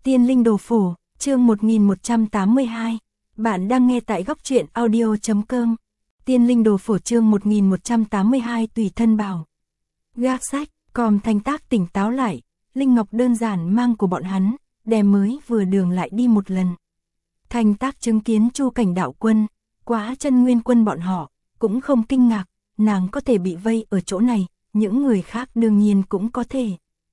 Tiên Linh Đồ Phổ, chương 1182. Bạn đang nghe tại góc truyện audio.com. Tiên Linh Đồ Phổ chương 1182 tùy thân bảo. Gác sách, Còm Thanh Tác tỉnh táo lại, Linh Ngọc đơn giản mang của bọn hắn, đem mới vừa đường lại đi một lần. Thanh Tác chứng kiến Chu Cảnh đạo quân, quá chân nguyên quân bọn họ, cũng không kinh ngạc, nàng có thể bị vây ở chỗ này, những người khác đương nhiên cũng có thể.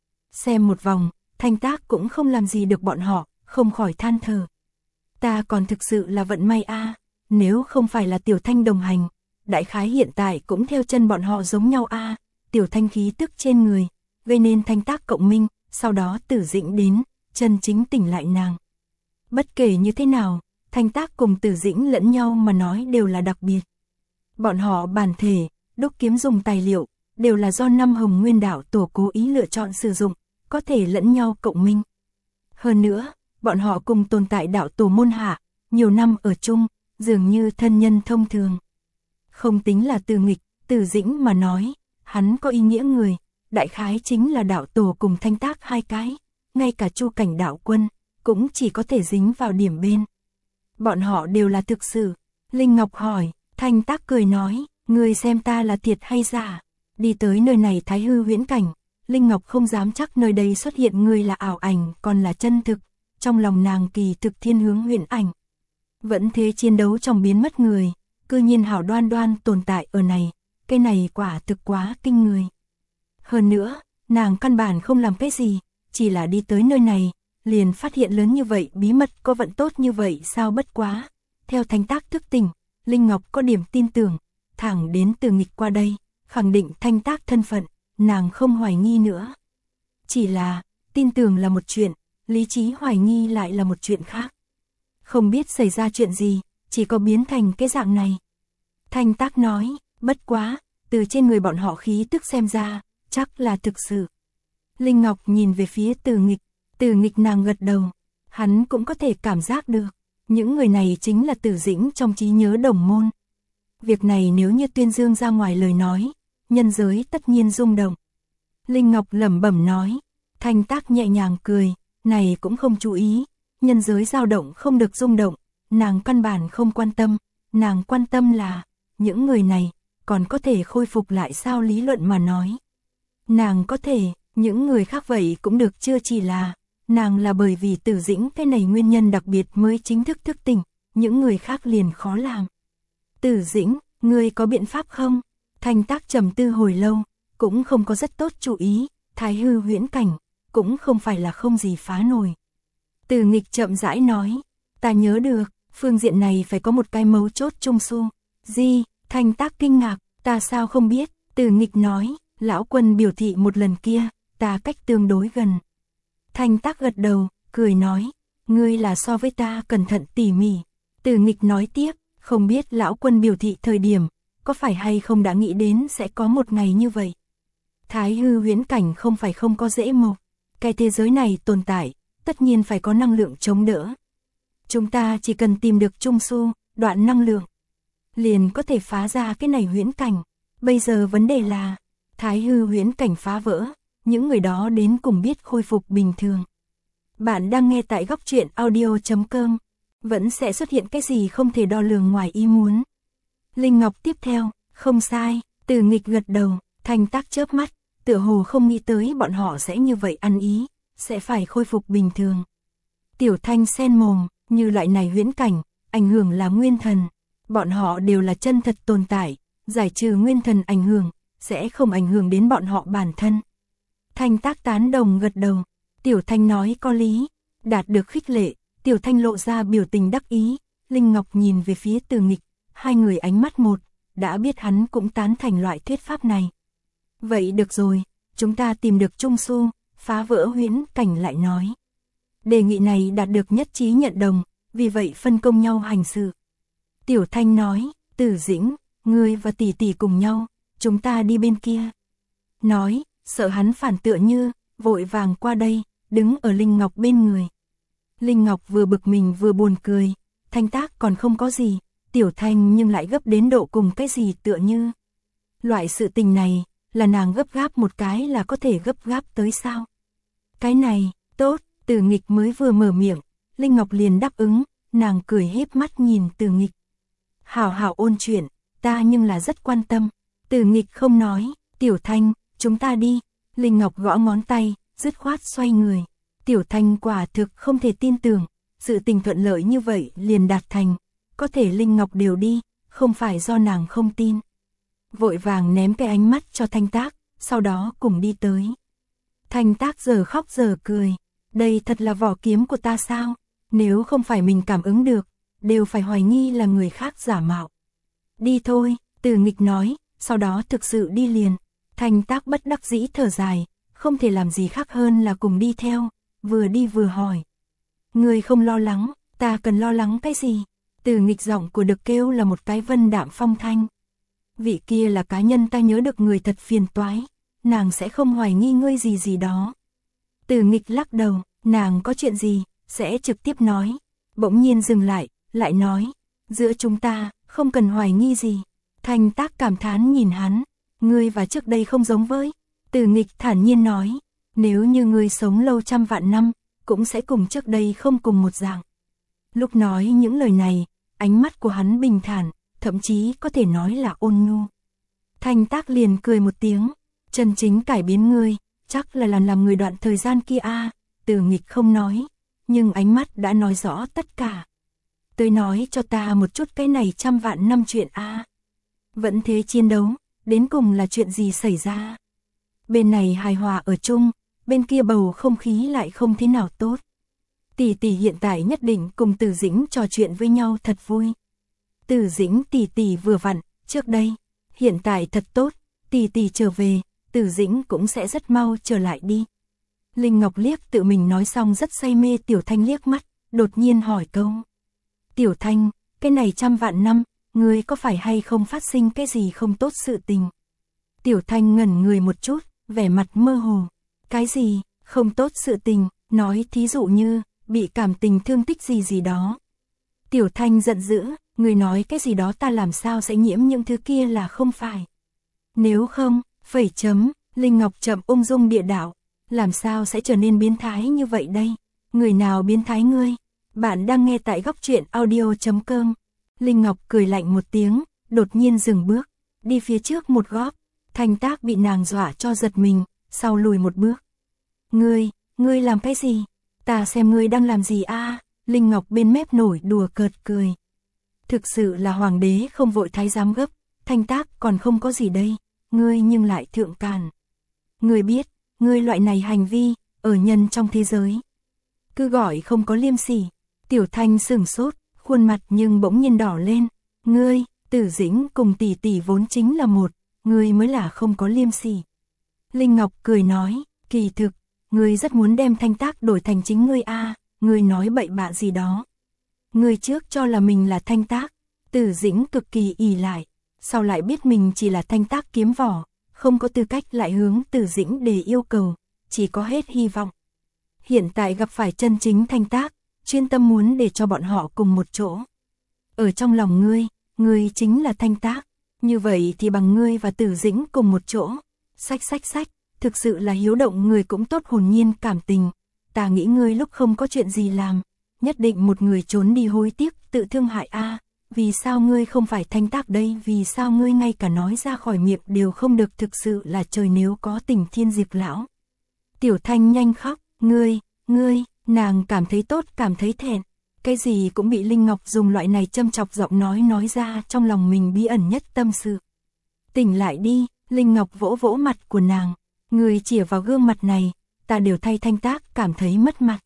Xem một vòng, Thanh Tác cũng không làm gì được bọn họ, không khỏi than thở. Ta còn thực sự là vận may a, nếu không phải là Tiểu Thanh đồng hành, đại khái hiện tại cũng theo chân bọn họ giống nhau a. Tiểu Thanh khí tức trên người, gây nên Thanh Tác cộng minh, sau đó Tử Dĩnh đến, chân chính tỉnh lại nàng. Bất kể như thế nào, Thanh Tác cùng Tử Dĩnh lẫn nhau mà nói đều là đặc biệt. Bọn họ bản thể, đúc kiếm dùng tài liệu, đều là do năm Hồng Nguyên Đạo Tổ cố ý lựa chọn sử dụng, có thể lẫn nhau cộng minh. Hơn nữa, bọn họ cùng tồn tại đạo tổ môn hạ, nhiều năm ở chung, dường như thân nhân thông thường. Không tính là Từ Nghịch, Tử Dĩnh mà nói, hắn có ý nghĩa người, đại khái chính là đạo tổ cùng Thanh Tác hai cái, ngay cả Chu Cảnh đạo quân, cũng chỉ có thể dính vào điểm bên. Bọn họ đều là thực sự. Linh Ngọc hỏi, Thanh Tác cười nói, người xem ta là thiệt hay giả. Đi tới nơi này Thái Hư huyễn cảnh, Linh Ngọc không dám chắc nơi đây xuất hiện người là ảo ảnh còn là chân thực, trong lòng nàng kỳ thực thiên hướng huyễn ảnh. Vẫn thế chiến đấu trong biến mất người, cư nhiên hảo đoan đoan tồn tại ở này, cái này quả thực quá kinh người. Hơn nữa, nàng căn bản không làm cái gì, chỉ là đi tới nơi này, liền phát hiện lớn như vậy bí mật có vận tốt như vậy sao bất quá. Theo Thanh Tác thức tỉnh, Linh Ngọc có điểm tin tưởng, thẳng đến Từ Nghịch qua đây, khẳng định Thanh Tác thân phận, nàng không hoài nghi nữa. Chỉ là, tin tưởng là một chuyện, lý trí hoài nghi lại là một chuyện khác. Không biết xảy ra chuyện gì, chỉ có biến thành cái dạng này. Thanh Tác nói, bất quá, từ trên người bọn họ khí tức xem ra, chắc là thực sự. Linh Ngọc nhìn về phía Từ Nghịch nàng gật đầu, hắn cũng có thể cảm giác được, những người này chính là Tử Dĩnh trong trí nhớ đồng môn. Việc này nếu như tuyên dương ra ngoài lời nói, nhân giới tất nhiên rung động. Linh Ngọc lẩm bẩm nói, Thanh Tác nhẹ nhàng cười, này cũng không chú ý, nhân giới dao động không được rung động, nàng căn bản không quan tâm, nàng quan tâm là, những người này, còn có thể khôi phục lại sao lý luận mà nói. Nàng có thể, những người khác vậy cũng được chưa chỉ là, nàng là bởi vì Tử Dĩnh cái này nguyên nhân đặc biệt mới chính thức thức tỉnh, những người khác liền khó làm. Tử Dĩnh, ngươi có biện pháp không? Thanh Tác trầm tư hồi lâu, cũng không có rất tốt chú ý, Thái Hư huyễn cảnh, cũng không phải là không gì phá nổi. Từ Nghịch chậm rãi nói, ta nhớ được, phương diện này phải có một cái mấu chốt trung su. Gì? Thanh Tác kinh ngạc, ta sao không biết? Từ Nghịch nói, lão quân biểu thị một lần kia, ta cách tương đối gần. Thanh Tác gật đầu, cười nói, ngươi là so với ta cẩn thận tỉ mỉ. Từ Nghịch nói tiếp, không biết lão quân biểu thị thời điểm, có phải hay không đã nghĩ đến sẽ có một ngày như vậy. Thái Hư huyễn cảnh không phải không có dễ mộc, cái thế giới này tồn tại, tất nhiên phải có năng lượng chống đỡ. Chúng ta chỉ cần tìm được trung su, đoạn năng lượng, liền có thể phá ra cái này huyễn cảnh. Bây giờ vấn đề là, Thái Hư huyễn cảnh phá vỡ, những người đó đến cùng biết khôi phục bình thường. Bạn đang nghe tại góc truyện audio.com, vẫn sẽ xuất hiện cái gì không thể đo lường ngoài ý muốn. Linh Ngọc tiếp theo, không sai, Từ Nghịch gật đầu, Thanh Tác chớp mắt, tựa hồ không nghĩ tới bọn họ sẽ như vậy ăn ý, sẽ phải khôi phục bình thường. Tiểu Thanh sen mồm, như loại này huyễn cảnh, ảnh hưởng là nguyên thần, bọn họ đều là chân thật tồn tại, giải trừ nguyên thần ảnh hưởng, sẽ không ảnh hưởng đến bọn họ bản thân. Thanh Tác tán đồng gật đầu, Tiểu Thanh nói có lý, đạt được khích lệ, Tiểu Thanh lộ ra biểu tình đắc ý, Linh Ngọc nhìn về phía Từ Nghịch, hai người ánh mắt một, đã biết hắn cũng tán thành loại thuyết pháp này. Vậy được rồi, chúng ta tìm được trung su, phá vỡ huyễn cảnh lại nói. Đề nghị này đạt được nhất trí nhận đồng, vì vậy phân công nhau hành sự. Tiểu Thanh nói, Tử Dĩnh, ngươi và tỷ tỷ cùng nhau, chúng ta đi bên kia. Nói, sợ hắn phản tựa như, vội vàng qua đây, đứng ở Linh Ngọc bên người. Linh Ngọc vừa bực mình vừa buồn cười, Thanh Tác còn không có gì, Tiểu Thanh nhưng lại gấp đến độ cùng cái gì tựa như. Loại sự tình này, là nàng gấp gáp một cái là có thể gấp gáp tới sao? Cái này, tốt, Tử Nghịch mới vừa mở miệng, Linh Ngọc liền đáp ứng, nàng cười híp mắt nhìn Tử Nghịch. Hảo hảo ôn chuyện, ta nhưng là rất quan tâm. Tử Nghịch không nói, Tiểu Thanh, chúng ta đi. Linh Ngọc gõ ngón tay, dứt khoát xoay người. Tiểu Thanh quả thực không thể tin tưởng, sự tình thuận lợi như vậy liền đạt thành, có thể Linh Ngọc đều đi, không phải do nàng không tin. Vội vàng ném cái ánh mắt cho Thanh Tác, sau đó cùng đi tới. Thanh Tác giờ khóc giờ cười, đây thật là vỏ kiếm của ta sao, nếu không phải mình cảm ứng được, đều phải hoài nghi là người khác giả mạo. Đi thôi, Tử Nghịch nói, sau đó thực sự đi liền. Thanh Tác bất đắc dĩ thở dài, không thể làm gì khác hơn là cùng đi theo, vừa đi vừa hỏi. Người không lo lắng, ta cần lo lắng cái gì? Tử Nghịch giọng của được kêu là một cái vân đạm phong thanh. Vị kia là cá nhân ta nhớ được người thật phiền toái, nàng sẽ không hoài nghi ngươi gì gì đó. Tử Nghịch lắc đầu, nàng có chuyện gì, sẽ trực tiếp nói. Bỗng nhiên dừng lại, lại nói, giữa chúng ta, không cần hoài nghi gì. Thanh Tác cảm thán nhìn hắn, ngươi và trước đây không giống với. Tử Nghịch thản nhiên nói, nếu như ngươi sống lâu trăm vạn năm, cũng sẽ cùng trước đây không cùng một dạng. Lúc nói những lời này, ánh mắt của hắn bình thản, thậm chí có thể nói là ôn nhu. Thanh Tác liền cười một tiếng, chân chính cải biến ngươi, chắc là làm người đoạn thời gian kia a. Tử Nghịch không nói, nhưng ánh mắt đã nói rõ tất cả. Tới nói cho ta một chút cái này trăm vạn năm chuyện a. Vẫn thế chiến đấu, đến cùng là chuyện gì xảy ra? Bên này hài hòa ở chung, bên kia bầu không khí lại không thế nào tốt. Tỷ tỷ hiện tại nhất định cùng Tử Dĩnh trò chuyện với nhau thật vui. Tử Dĩnh tỷ tỷ vừa vặn, trước đây, hiện tại thật tốt, tỷ tỷ trở về, Tử Dĩnh cũng sẽ rất mau trở lại đi. Linh Ngọc liếc tự mình nói xong rất say mê Tiểu Thanh liếc mắt, đột nhiên hỏi câu. Tiểu Thanh, cái này trăm vạn năm, ngươi có phải hay không phát sinh cái gì không tốt sự tình? Tiểu Thanh ngẩn người một chút, vẻ mặt mơ hồ. Cái gì, không tốt sự tình, nói thí dụ như, bị cảm tình thương tích gì gì đó. Tiểu Thanh giận dữ, người nói cái gì đó ta làm sao sẽ nhiễm những thứ kia là không phải. Nếu không, phẩy chấm, Linh Ngọc chậm ung dung địa đạo, làm sao sẽ trở nên biến thái như vậy đây? Người nào biến thái ngươi? Bạn đang nghe tại góc truyện audio.com. Linh Ngọc cười lạnh một tiếng, đột nhiên dừng bước, đi phía trước một góp. Thanh Tác bị nàng dọa cho giật mình, sau lùi một bước. Ngươi làm cái gì? Ta xem ngươi đang làm gì a? Linh Ngọc bên mép nổi đùa cợt cười. Thực sự là hoàng đế không vội thái giám gấp, Thanh Tác còn không có gì đây, ngươi nhưng lại thượng càn. Ngươi biết, ngươi loại này hành vi, ở nhân trong thế giới. Cứ gọi không có liêm sỉ. Tiểu Thanh sửng sốt, khuôn mặt nhưng bỗng nhiên đỏ lên. Ngươi, Tử Dĩnh cùng tỷ tỷ vốn chính là một, ngươi mới là không có liêm sỉ. Linh Ngọc cười nói, kỳ thực, ngươi rất muốn đem Thanh Tác đổi thành chính ngươi a, ngươi nói bậy bạ gì đó. Ngươi trước cho là mình là Thanh Tác, Tử Dĩnh cực kỳ ỷ lại, sau lại biết mình chỉ là Thanh Tác kiếm vỏ, không có tư cách lại hướng Tử Dĩnh để yêu cầu, chỉ có hết hy vọng. Hiện tại gặp phải chân chính Thanh Tác, chuyên tâm muốn để cho bọn họ cùng một chỗ. Ở trong lòng ngươi chính là Thanh Tác, như vậy thì bằng ngươi và Tử Dĩnh cùng một chỗ. Sách, thực sự là hiếu động người cũng tốt hồn nhiên cảm tình. Ta nghĩ ngươi lúc không có chuyện gì làm, nhất định một người trốn đi hối tiếc, tự thương hại a. Vì sao ngươi không phải Thanh Tác đây? Vì sao ngươi ngay cả nói ra khỏi miệng đều không được? Thực sự là trời nếu có tình thiên diệt lão. Tiểu Thanh nhanh khóc, ngươi, nàng cảm thấy tốt, cảm thấy thẹn. Cái gì cũng bị Linh Ngọc dùng loại này châm chọc giọng nói ra trong lòng mình bí ẩn nhất tâm sự. Tỉnh lại đi, Linh Ngọc vỗ vỗ mặt của nàng. Người chĩa vào gương mặt này, ta đều thay Thanh Tác cảm thấy mất mặt.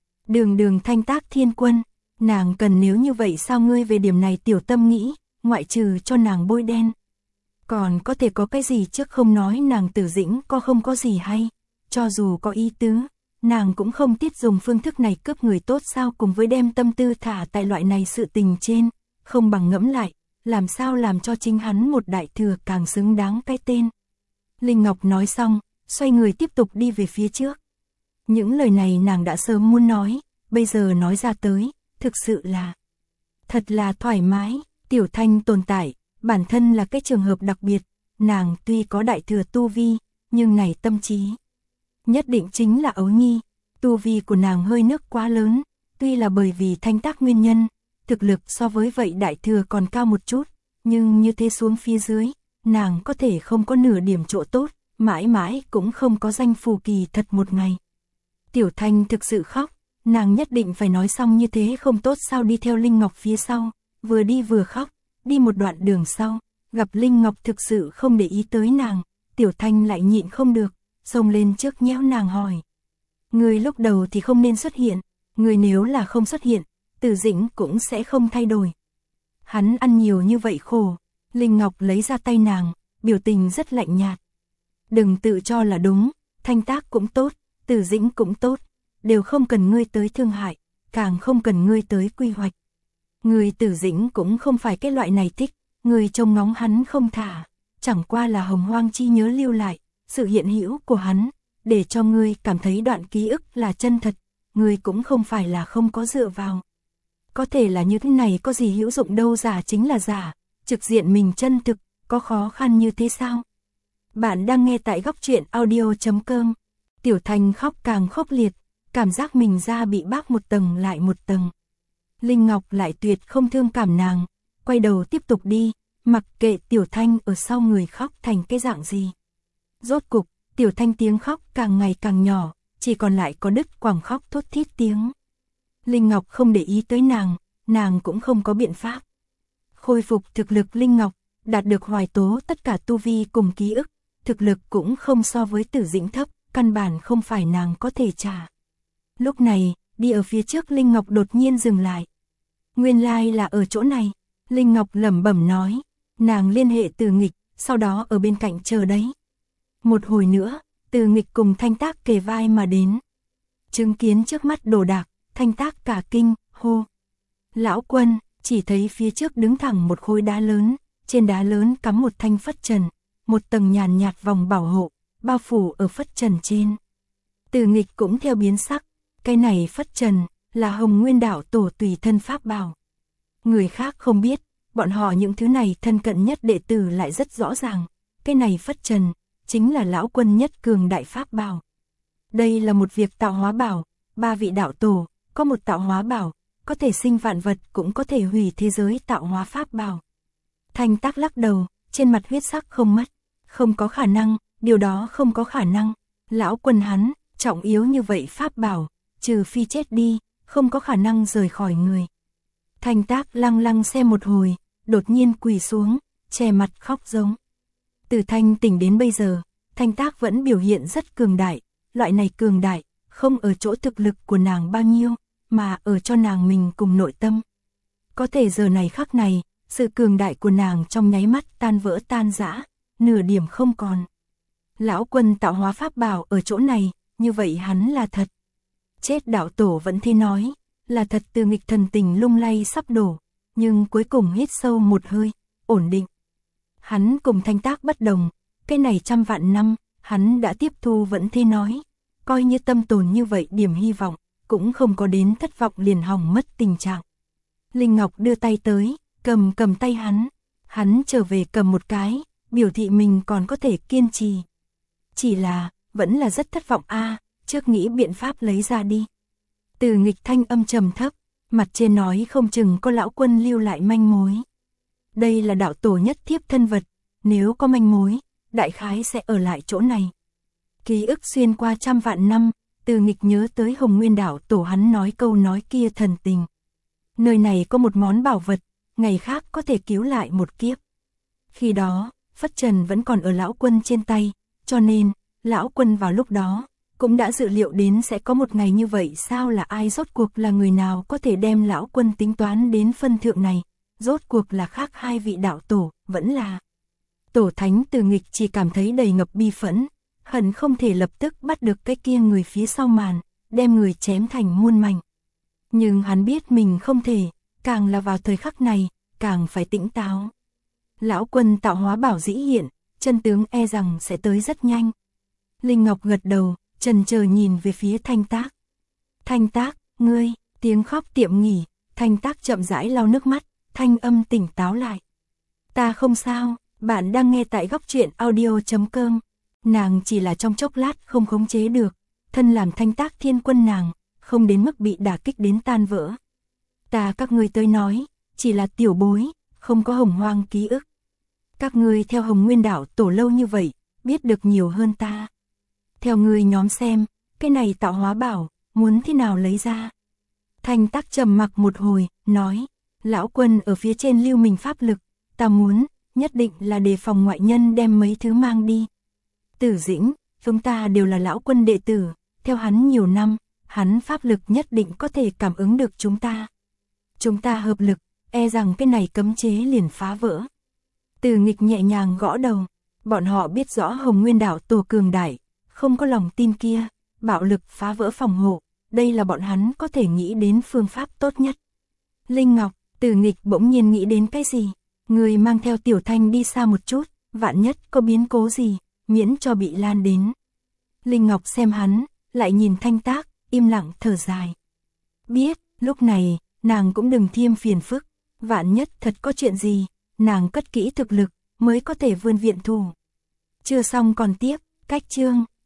Đường Thanh Tác thiên quân, nàng cần nếu như vậy sao ngươi về điểm này tiểu tâm nghĩ, ngoại trừ cho nàng bôi đen. Còn có thể có cái gì trước không nói nàng Tử Dĩnh không có gì hay, cho dù có ý tứ, nàng cũng không tiết dùng phương thức này cướp người tốt sao, cùng với đem tâm tư thả tại loại này sự tình trên, không bằng ngẫm lại, làm sao làm cho chính hắn một đại thừa càng xứng đáng cái tên. Linh Ngọc nói xong, xoay người tiếp tục đi về phía trước. Những lời này nàng đã sớm muốn nói, bây giờ nói ra tới, thực sự là thật là thoải mái. Tiểu Thanh tồn tại, bản thân là cái trường hợp đặc biệt, nàng tuy có đại thừa tu vi, nhưng này tâm trí nhất định chính là ấu nhi. Tu vi của nàng hơi nước quá lớn, tuy là bởi vì Thanh Tác nguyên nhân, thực lực so với vậy đại thừa còn cao một chút, nhưng như thế xuống phía dưới, nàng có thể không có nửa điểm chỗ tốt, mãi mãi cũng không có danh phù kỳ thật một ngày. Tiểu Thanh thực sự khóc, nàng nhất định phải nói xong như thế không tốt sao, đi theo Linh Ngọc phía sau, vừa đi vừa khóc, đi một đoạn đường sau, gặp Linh Ngọc thực sự không để ý tới nàng, Tiểu Thanh lại nhịn không được, xông lên trước nhéo nàng hỏi. Người lúc đầu thì không nên xuất hiện, người nếu là không xuất hiện, Từ Dĩnh cũng sẽ không thay đổi. Hắn ăn nhiều như vậy khổ, Linh Ngọc lấy ra tay nàng, biểu tình rất lạnh nhạt. Đừng tự cho là đúng, Thanh Tác cũng tốt, Từ Dĩnh cũng tốt, đều không cần ngươi tới thương hại, càng không cần ngươi tới quy hoạch. Người Từ Dĩnh cũng không phải cái loại này thích, người trông ngóng hắn không thả, chẳng qua là hồng hoang chi nhớ lưu lại, sự hiện hữu của hắn, để cho ngươi cảm thấy đoạn ký ức là chân thật, ngươi cũng không phải là không có dựa vào. Có thể là như thế này có gì hữu dụng đâu, giả chính là giả, trực diện mình chân thực, có khó khăn như thế sao? Bạn đang nghe tại góc truyện audio.com. Tiểu Thanh khóc càng khốc liệt, cảm giác mình da bị bác một tầng lại một tầng. Linh Ngọc lại tuyệt không thương cảm nàng, quay đầu tiếp tục đi, mặc kệ Tiểu Thanh ở sau người khóc thành cái dạng gì. Rốt cục, Tiểu Thanh tiếng khóc càng ngày càng nhỏ, chỉ còn lại có đứt quãng khóc thốt thít tiếng. Linh Ngọc không để ý tới nàng cũng không có biện pháp. Khôi phục thực lực Linh Ngọc, đạt được Hoài Tố tất cả tu vi cùng ký ức, thực lực cũng không so với Tử Dĩnh thấp, căn bản không phải nàng có thể trả. Lúc này, đi ở phía trước Linh Ngọc đột nhiên dừng lại. Nguyên lai là ở chỗ này, Linh Ngọc lẩm bẩm nói, nàng liên hệ Từ Nghịch, sau đó ở bên cạnh chờ đấy. Một hồi nữa, Từ Nghịch cùng Thanh Tác kề vai mà đến. Chứng kiến trước mắt đồ đạc, Thanh Tác cả kinh, hô. Lão Quân, chỉ thấy phía trước đứng thẳng một khối đá lớn, trên đá lớn cắm một thanh phất trần, một tầng nhàn nhạt vòng bảo hộ, bao phủ ở phất trần trên. Từ Nghịch cũng theo biến sắc, cái này phất trần, là Hồng Nguyên Đạo Tổ tùy thân pháp bảo. Người khác không biết, bọn họ những thứ này thân cận nhất đệ tử lại rất rõ ràng, cái này phất trần, chính là Lão Quân nhất cường đại pháp bảo. Đây là một việc tạo hóa bảo, 3 vị đạo tổ, có một tạo hóa bảo, có thể sinh vạn vật cũng có thể hủy thế giới tạo hóa pháp bảo. Thanh Tác lắc đầu, trên mặt huyết sắc không mất, không có khả năng, điều đó không có khả năng. Lão Quân hắn, trọng yếu như vậy pháp bảo, trừ phi chết đi, không có khả năng rời khỏi người. Thanh Tác lăng lăng xem một hồi, đột nhiên quỳ xuống, che mặt khóc giống. Từ Thanh tỉnh đến bây giờ, Thanh Tác vẫn biểu hiện rất cường đại, loại này cường đại, không ở chỗ thực lực của nàng bao nhiêu, mà ở cho nàng mình cùng nội tâm. Có thể giờ này khắc này, sự cường đại của nàng trong nháy mắt tan vỡ tan rã, nửa điểm không còn. Lão Quân tạo hóa pháp bảo ở chỗ này, như vậy hắn là thật. Chết đạo tổ vẫn thế nói, là thật. Từ Nghịch thần tình lung lay sắp đổ, nhưng cuối cùng hít sâu một hơi, ổn định. Hắn cùng Thanh Tác bất đồng, cái này trăm vạn năm, hắn đã tiếp thu vẫn thế nói, coi như tâm tồn như vậy điểm hy vọng, cũng không có đến thất vọng liền hỏng mất tình trạng. Linh Ngọc đưa tay tới, cầm tay hắn trở về cầm một cái, biểu thị mình còn có thể kiên trì. Chỉ là, vẫn là rất thất vọng a, trước nghĩ biện pháp lấy ra đi. Từ Nghịch thanh âm trầm thấp, mặt trên nói không chừng có Lão Quân lưu lại manh mối. Đây là đạo tổ nhất thiếp thân vật, nếu có manh mối, đại khái sẽ ở lại chỗ này. Ký ức xuyên qua trăm vạn năm, Từ Nghịch nhớ tới Hồng Nguyên Đạo Tổ hắn nói câu nói kia thần tình. Nơi này có một món bảo vật, ngày khác có thể cứu lại một kiếp. Khi đó, phất trần vẫn còn ở Lão Quân trên tay, cho nên, Lão Quân vào lúc đó, cũng đã dự liệu đến sẽ có một ngày như vậy. Sao là ai, rốt cuộc là người nào có thể đem Lão Quân tính toán đến phân thượng này, rốt cuộc là khác hai vị đạo tổ, vẫn là Tổ Thánh. Từ Nghịch chỉ cảm thấy đầy ngập bi phẫn, hận không thể lập tức bắt được cái kia người phía sau màn, đem người chém thành muôn mảnh. Nhưng hắn biết mình không thể, càng là vào thời khắc này, càng phải tỉnh táo. Lão Quân tạo hóa bảo dĩ hiện, chân tướng e rằng sẽ tới rất nhanh. Linh Ngọc gật đầu, chần chờ nhìn về phía Thanh Tác. Thanh Tác, ngươi, tiếng khóc tiệm nghỉ, Thanh Tác chậm rãi lau nước mắt, thanh âm tỉnh táo lại. Ta không sao, bạn đang nghe tại góc truyện audio.com. Nàng chỉ là trong chốc lát không khống chế được, thân làm Thanh Tác Thiên Quân nàng, không đến mức bị đả kích đến tan vỡ. Ta các ngươi tới nói, chỉ là tiểu bối, không có hồng hoang ký ức. Các ngươi theo Hồng Nguyên Đảo tổ lâu như vậy, biết được nhiều hơn ta. Theo ngươi nhóm xem, cái này tạo hóa bảo, muốn thế nào lấy ra? Thanh Tác trầm mặc một hồi, nói, lão quân ở phía trên lưu mình pháp lực, ta muốn, nhất định là đề phòng ngoại nhân đem mấy thứ mang đi. Tử Dĩnh, chúng ta đều là lão quân đệ tử, theo hắn nhiều năm, hắn pháp lực nhất định có thể cảm ứng được chúng ta. Chúng ta hợp lực, e rằng cái này cấm chế liền phá vỡ. Từ Nghịch nhẹ nhàng gõ đầu, bọn họ biết rõ Hồng Nguyên Đảo tổ cường đại, không có lòng tin kia, bạo lực phá vỡ phòng hộ, đây là bọn hắn có thể nghĩ đến phương pháp tốt nhất. Linh Ngọc, Từ Nghịch bỗng nhiên nghĩ đến cái gì? Người mang theo Tiểu Thanh đi xa một chút, vạn nhất có biến cố gì, miễn cho bị lan đến. Linh Ngọc xem hắn, lại nhìn Thanh Tác, im lặng thở dài. Biết, lúc này, nàng cũng đừng thêm phiền phức, vạn nhất thật có chuyện gì, nàng cất kỹ thực lực, mới có thể vươn viện thủ. Chưa xong còn tiếp, cách chương.